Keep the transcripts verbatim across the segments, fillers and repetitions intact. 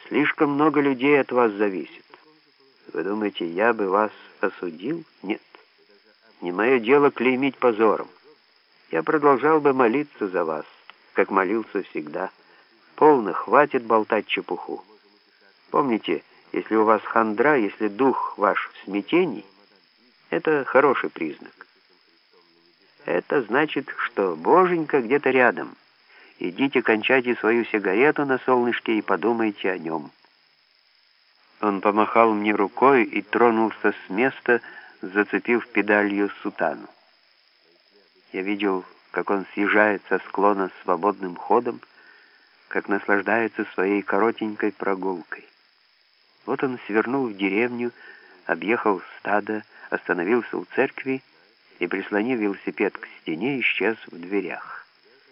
Слишком много людей от вас зависит. Вы думаете, я бы вас осудил? Нет. Не мое дело клеймить позором. Я продолжал бы молиться за вас, как молился всегда. Полно, хватит болтать чепуху. Помните, если у вас хандра, если дух ваш в смятении, это хороший признак. Это значит, что Боженька где-то рядом. Идите, кончайте свою сигарету на солнышке и подумайте о нем. Он помахал мне рукой и тронулся с места, зацепив педалью сутану. Я видел, как он съезжает со склона свободным ходом, как наслаждается своей коротенькой прогулкой. Вот он свернул в деревню, объехал стадо, остановился у церкви и, прислонив велосипед к стене, исчез в дверях.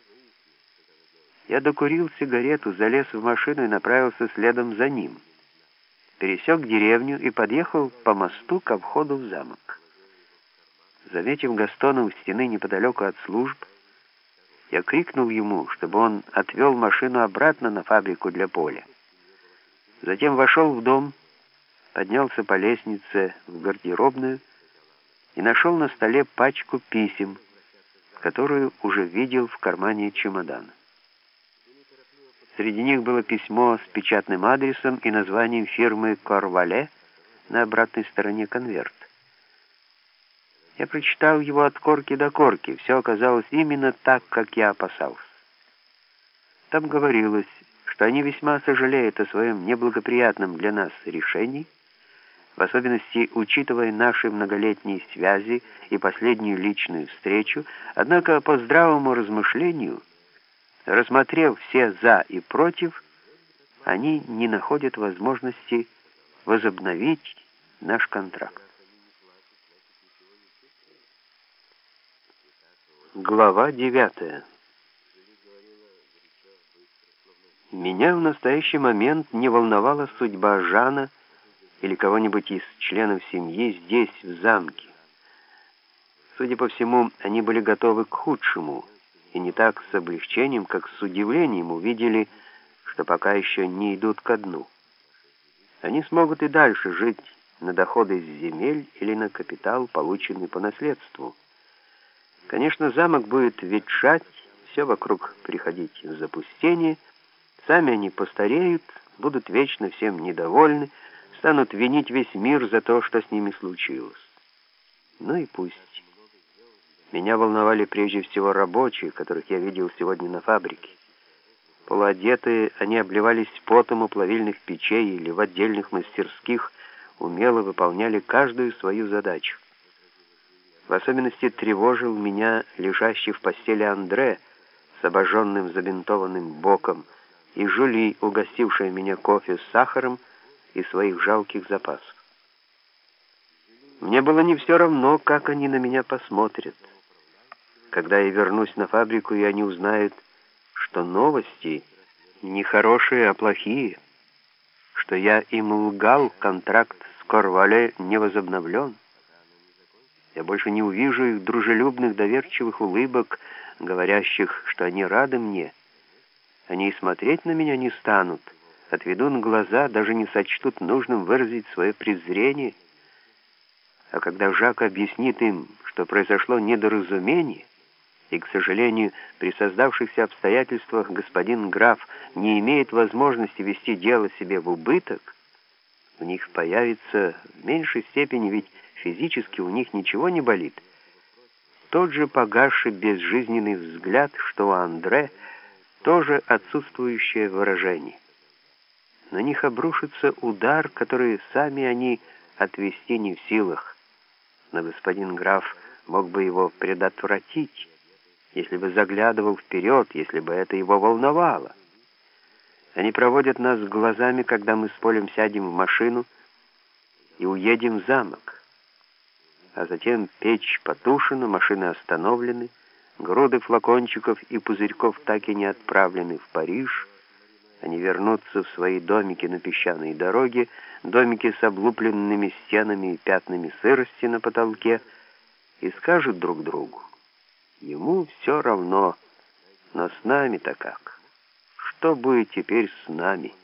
Я докурил сигарету, залез в машину и направился следом за ним. Пересек деревню и подъехал по мосту ко входу в замок. Заметив Гастона у стены неподалеку от служб, я крикнул ему, чтобы он отвел машину обратно на фабрику для поля. Затем вошел в дом, поднялся по лестнице в гардеробную и нашел на столе пачку писем, которую уже видел в кармане чемодана. Среди них было письмо с печатным адресом и названием фирмы «Корвале» на обратной стороне конверта. Я прочитал его от корки до корки. Все оказалось именно так, как я опасался. Там говорилось, что они весьма сожалеют о своем неблагоприятном для нас решении, в особенности учитывая наши многолетние связи и последнюю личную встречу, однако по здравому размышлению, рассмотрев все «за» и «против», они не находят возможности возобновить наш контракт. Глава девятая. Меня в настоящий момент не волновала судьба Жана или кого-нибудь из членов семьи здесь, в замке. Судя по всему, они были готовы к худшему, и не так с облегчением, как с удивлением увидели, что пока еще не идут ко дну. Они смогут и дальше жить на доходы с земель или на капитал, полученный по наследству. Конечно, замок будет ветшать, все вокруг приходить в запустение, сами они постареют, будут вечно всем недовольны, станут винить весь мир за то, что с ними случилось. Ну и пусть. Меня волновали прежде всего рабочие, которых я видел сегодня на фабрике. Полуодетые, они обливались потом у плавильных печей или в отдельных мастерских, умело выполняли каждую свою задачу. В особенности тревожил меня лежащий в постели Андре с обожженным забинтованным боком и Жюли, угостившая меня кофе с сахаром из своих жалких запасов. Мне было не все равно, как они на меня посмотрят. Когда я вернусь на фабрику, и они узнают, что новости не хорошие, а плохие, что я им лгал, контракт с Корвале не возобновлен. Я больше не увижу их дружелюбных, доверчивых улыбок, говорящих, что они рады мне. Они и смотреть на меня не станут, отведут глаза, даже не сочтут нужным выразить свое презрение. А когда Жак объяснит им, что произошло недоразумение, и, к сожалению, при создавшихся обстоятельствах господин граф не имеет возможности вести дело себе в убыток, у них появится в меньшей степени, ведь физически у них ничего не болит, тот же погасший безжизненный взгляд, что у Андре, тоже отсутствующее выражение. На них обрушится удар, который сами они отвести не в силах, но господин граф мог бы его предотвратить, если бы заглядывал вперед, если бы это его волновало. Они проводят нас глазами, когда мы с Полем сядем в машину и уедем в замок. А затем печь потушена, машины остановлены, груды флакончиков и пузырьков так и не отправлены в Париж. Они вернутся в свои домики на песчаной дороге, домики с облупленными стенами и пятнами сырости на потолке, и скажут друг другу: ему все равно, но с нами-то как? Что будет теперь с нами?